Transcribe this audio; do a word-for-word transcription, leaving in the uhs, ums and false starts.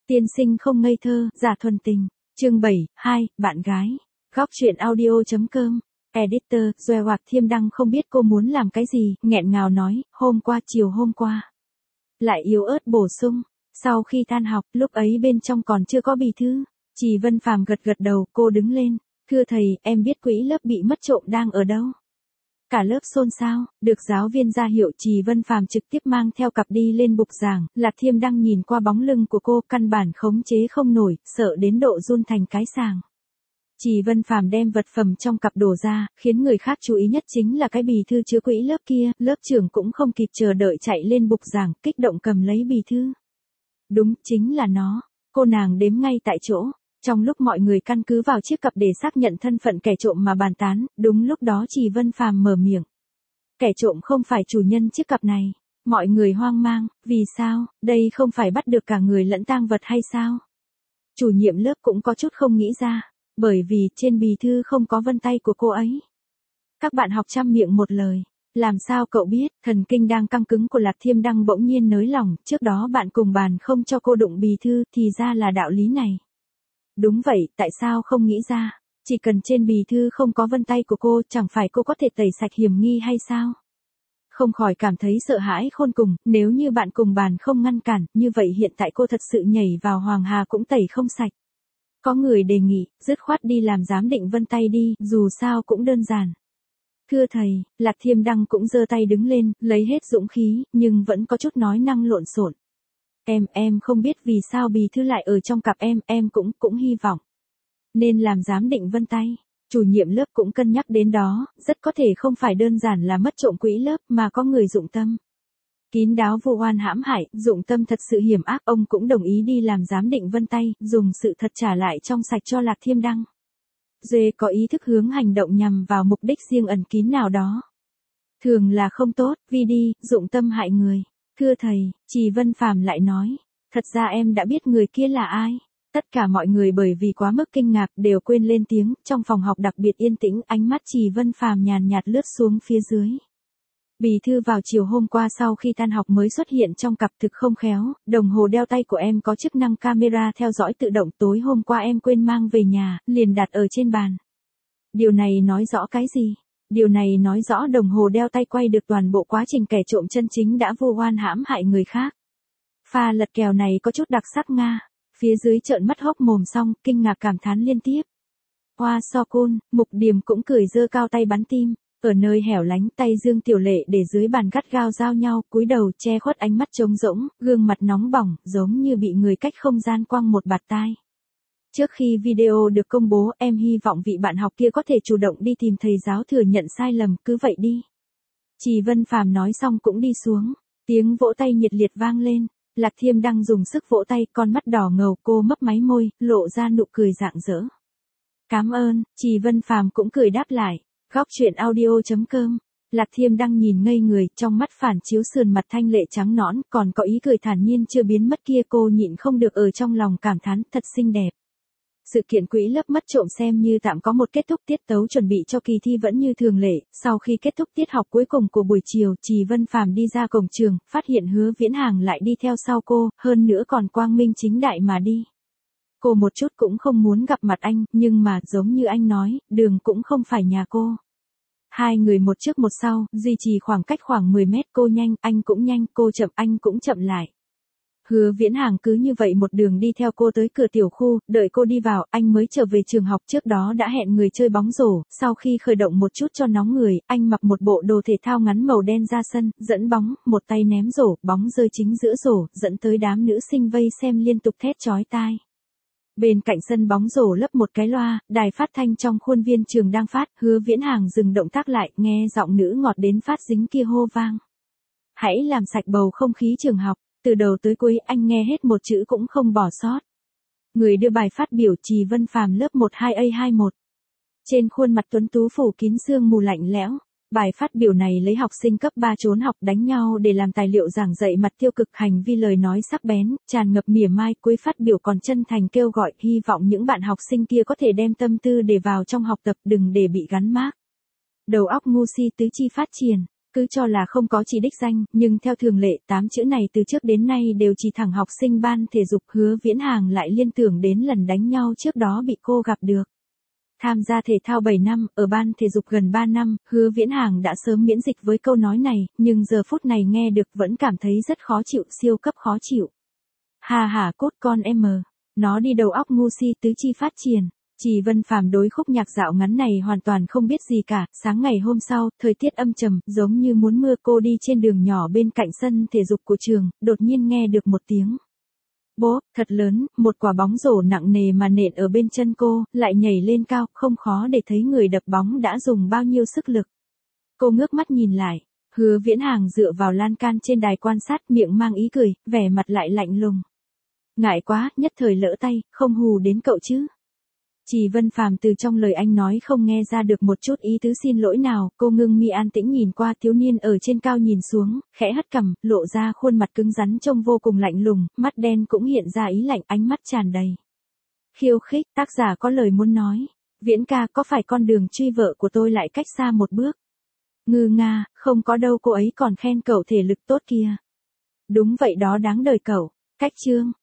Tiên sinh không ngây thơ, giả thuần tình. Chương bảy, hai, bạn gái. Góc truyện audio.com. Editor, Doe Hoạt Thiêm Đăng không biết cô muốn làm cái gì, nghẹn ngào nói, hôm qua chiều hôm qua. Lại yếu ớt bổ sung, sau khi tan học, lúc ấy bên trong còn chưa có bì thư. Trì Vân Phàm gật gật đầu, cô đứng lên. Thưa thầy, em biết quỹ lớp bị mất trộm đang ở đâu. Cả lớp xôn xao, được giáo viên ra hiệu. Trì Vân Phàm trực tiếp mang theo cặp đi lên bục giảng. Lạc Thiêm Đăng nhìn qua bóng lưng của cô, căn bản khống chế không nổi, sợ đến độ run thành cái sàng. Trì Vân Phàm đem vật phẩm trong cặp đổ ra, khiến người khác chú ý nhất chính là cái bì thư chứa quỹ lớp kia. Lớp trưởng cũng không kịp chờ đợi chạy lên bục giảng, kích động cầm lấy bì thư. Đúng, chính là nó. Cô nàng đếm ngay tại chỗ. Trong lúc mọi người căn cứ vào chiếc cặp để xác nhận thân phận kẻ trộm mà bàn tán, đúng lúc đó Trì Vân Phàm mở miệng. Kẻ trộm không phải chủ nhân chiếc cặp này. Mọi người hoang mang, vì sao, đây không phải bắt được cả người lẫn tang vật hay sao? Chủ nhiệm lớp cũng có chút không nghĩ ra, bởi vì trên bì thư không có vân tay của cô ấy. Các bạn học chăm miệng một lời. Làm sao cậu biết? Thần kinh đang căng cứng của Lạc Thiêm Đăng bỗng nhiên nới lỏng, trước đó bạn cùng bàn không cho cô đụng bì thư, thì ra là đạo lý này. Đúng vậy, tại sao không nghĩ ra? Chỉ cần trên bì thư không có vân tay của cô, chẳng phải cô có thể tẩy sạch hiểm nghi hay sao? Không khỏi cảm thấy sợ hãi khôn cùng, nếu như bạn cùng bàn không ngăn cản, như vậy hiện tại cô thật sự nhảy vào Hoàng Hà cũng tẩy không sạch. Có người đề nghị, dứt khoát đi làm giám định vân tay đi, dù sao cũng đơn giản. Thưa thầy, Lạc Thiêm Đăng cũng giơ tay đứng lên, lấy hết dũng khí, nhưng vẫn có chút nói năng lộn xộn. Em, em không biết vì sao bì thư lại ở trong cặp em, em cũng, cũng hy vọng. Nên làm giám định vân tay. Chủ nhiệm lớp cũng cân nhắc đến đó, rất có thể không phải đơn giản là mất trộm quỹ lớp mà có người dụng tâm. Kín đáo vô oan hãm hại, dụng tâm thật sự hiểm ác, ông cũng đồng ý đi làm giám định vân tay, dùng sự thật trả lại trong sạch cho Lạc Thiêm Đăng. Dê có ý thức hướng hành động nhằm vào mục đích riêng ẩn kín nào đó. Thường là không tốt, vì đi, dụng tâm hại người. Thưa thầy, Trì Vân Phàm lại nói, thật ra em đã biết người kia là ai. Tất cả mọi người bởi vì quá mức kinh ngạc đều quên lên tiếng, trong phòng học đặc biệt yên tĩnh, ánh mắt Trì Vân Phàm nhàn nhạt lướt xuống phía dưới. Bì thư vào chiều hôm qua sau khi tan học mới xuất hiện trong cặp, thực không khéo, đồng hồ đeo tay của em có chức năng camera theo dõi tự động, tối hôm qua em quên mang về nhà, liền đặt ở trên bàn. Điều này nói rõ cái gì? Điều này nói rõ đồng hồ đeo tay quay được toàn bộ quá trình kẻ trộm chân chính đã vô oan hãm hại người khác. Pha lật kèo này có chút đặc sắc Nga. Phía dưới trợn mắt hốc mồm xong, kinh ngạc cảm thán liên tiếp. Hoa so côn, Mục Điềm cũng cười giơ cao tay bắn tim. Ở nơi hẻo lánh, tay Dương Tiểu Lệ để dưới bàn gắt gao giao nhau, cúi đầu che khuất ánh mắt trống rỗng, gương mặt nóng bỏng, giống như bị người cách không gian quăng một bạt tai. Trước khi video được công bố, em hy vọng vị bạn học kia có thể chủ động đi tìm thầy giáo thừa nhận sai lầm, cứ vậy đi. Trì Vân Phàm nói xong cũng đi xuống, tiếng vỗ tay nhiệt liệt vang lên. Lạc Thiêm Đăng dùng sức vỗ tay, con mắt đỏ ngầu, cô mấp máy môi, lộ ra nụ cười rạng rỡ. Cảm ơn, Trì Vân Phàm cũng cười đáp lại. Góc truyện audio.com. Lạc Thiêm Đăng nhìn ngây người, trong mắt phản chiếu sườn mặt thanh lệ trắng nõn, còn có ý cười thản nhiên chưa biến mất kia, cô nhịn không được ở trong lòng cảm thán, thật xinh đẹp. Sự kiện quỹ lớp mất trộm xem như tạm có một kết thúc, tiết tấu chuẩn bị cho kỳ thi vẫn như thường lệ. Sau khi kết thúc tiết học cuối cùng của buổi chiều, Trì Vân Phàm đi ra cổng trường, phát hiện Hứa Viễn Hàng lại đi theo sau cô, hơn nữa còn quang minh chính đại mà đi. Cô một chút cũng không muốn gặp mặt anh, nhưng mà giống như anh nói, đường cũng không phải nhà cô. Hai người một trước một sau, duy trì khoảng cách khoảng mười mét, cô nhanh, anh cũng nhanh, cô chậm, anh cũng chậm lại. Hứa Viễn Hàng cứ như vậy một đường đi theo cô tới cửa tiểu khu, đợi cô đi vào, anh mới trở về trường học, trước đó đã hẹn người chơi bóng rổ, sau khi khởi động một chút cho nóng người, anh mặc một bộ đồ thể thao ngắn màu đen ra sân, dẫn bóng, một tay ném rổ, bóng rơi chính giữa rổ, dẫn tới đám nữ sinh vây xem liên tục thét chói tai. Bên cạnh sân bóng rổ lấp một cái loa, đài phát thanh trong khuôn viên trường đang phát, Hứa Viễn Hàng dừng động tác lại, nghe giọng nữ ngọt đến phát dính kia hô vang. Hãy làm sạch bầu không khí trường học. Từ đầu tới cuối anh nghe hết một chữ cũng không bỏ sót. Người đưa bài phát biểu Trì Vân Phàm lớp một hai A hai một. Trên khuôn mặt tuấn tú phủ kín sương mù lạnh lẽo. Bài phát biểu này lấy học sinh cấp ba trốn học đánh nhau để làm tài liệu giảng dạy, mặt tiêu cực, hành vi lời nói sắc bén, tràn ngập mỉa mai. Cuối phát biểu còn chân thành kêu gọi, hy vọng những bạn học sinh kia có thể đem tâm tư để vào trong học tập, đừng để bị gắn mác. Đầu óc ngu si tứ chi phát triển. Cứ cho là không có chỉ đích danh, nhưng theo thường lệ, tám chữ này từ trước đến nay đều chỉ thẳng học sinh ban thể dục. Hứa Viễn Hàng lại liên tưởng đến lần đánh nhau trước đó bị cô gặp được. Tham gia thể thao bảy năm, ở ban thể dục gần ba năm, Hứa Viễn Hàng đã sớm miễn dịch với câu nói này, nhưng giờ phút này nghe được vẫn cảm thấy rất khó chịu, siêu cấp khó chịu. Hà hà cốt con em mờ, nó đi đầu óc ngu si tứ chi phát triển. Chỉ Vân Phàm đối khúc nhạc dạo ngắn này hoàn toàn không biết gì cả. Sáng ngày hôm sau, thời tiết âm trầm, giống như muốn mưa, cô đi trên đường nhỏ bên cạnh sân thể dục của trường, đột nhiên nghe được một tiếng bốp thật lớn, một quả bóng rổ nặng nề mà nện ở bên chân cô, lại nhảy lên cao, không khó để thấy người đập bóng đã dùng bao nhiêu sức lực. Cô ngước mắt nhìn lại, Hứa Viễn Hàng dựa vào lan can trên đài quan sát, miệng mang ý cười, vẻ mặt lại lạnh lùng. Ngại quá, nhất thời lỡ tay, không hù đến cậu chứ. Chỉ Vân Phàm từ trong lời anh nói không nghe ra được một chút ý tứ xin lỗi nào, cô ngưng mi an tĩnh nhìn qua thiếu niên ở trên cao nhìn xuống, khẽ hất cằm, lộ ra khuôn mặt cứng rắn trông vô cùng lạnh lùng, mắt đen cũng hiện ra ý lạnh, ánh mắt tràn đầy khiêu khích. Tác giả có lời muốn nói, Viễn ca, có phải con đường truy vợ của tôi lại cách xa một bước? Ngư nga, không có đâu, cô ấy còn khen cậu thể lực tốt kia. Đúng vậy đó, đáng đời cậu. Cách chương